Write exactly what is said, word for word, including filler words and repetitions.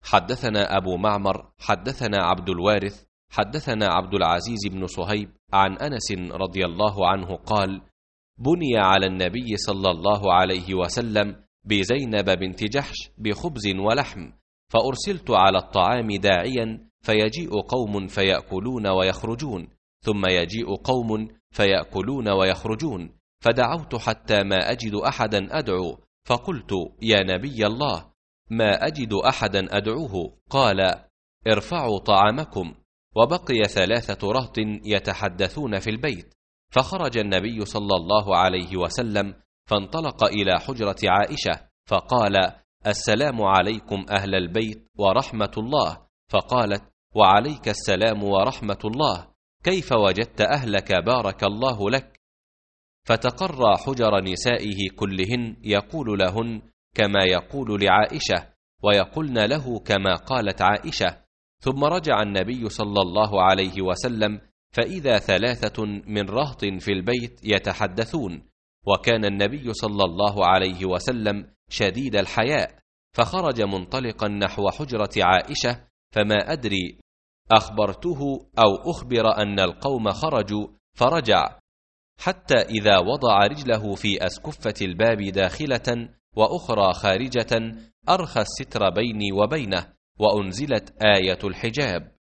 حدثنا أبو معمر حدثنا عبد الوارث حدثنا عبد العزيز بن صهيب عن أنس رضي الله عنه قال: بني على النبي صلى الله عليه وسلم بزينب بنت جحش بخبز ولحم، فأرسلت على الطعام داعيا، فيجيء قوم فيأكلون ويخرجون، ثم يجيء قوم فيأكلون ويخرجون، فدعوت حتى ما أجد أحدا أدعو، فقلت: يا نبي الله، ما أجد أحدا أدعوه. قال: ارفعوا طعامكم. وبقي ثلاثة رهط يتحدثون في البيت، فخرج النبي صلى الله عليه وسلم فانطلق إلى حجرة عائشة فقال: السلام عليكم أهل البيت ورحمة الله. فقالت: وعليك السلام ورحمة الله، كيف وجدت أهلك بارك الله لك؟ فتقرى حجر نسائه كلهن يقول لهن كما يقول لعائشة، ويقولن له كما قالت عائشة. ثم رجع النبي صلى الله عليه وسلم فإذا ثلاثة من رهط في البيت يتحدثون، وكان النبي صلى الله عليه وسلم شديد الحياء، فخرج منطلقا نحو حجرة عائشة، فما أدري أخبرته أو أخبر أن القوم خرجوا، فرجع حتى إذا وضع رجله في أسكفة الباب داخلة وأخرى خارجة أرخى الستر بيني وبينه، وأنزلت آية الحجاب.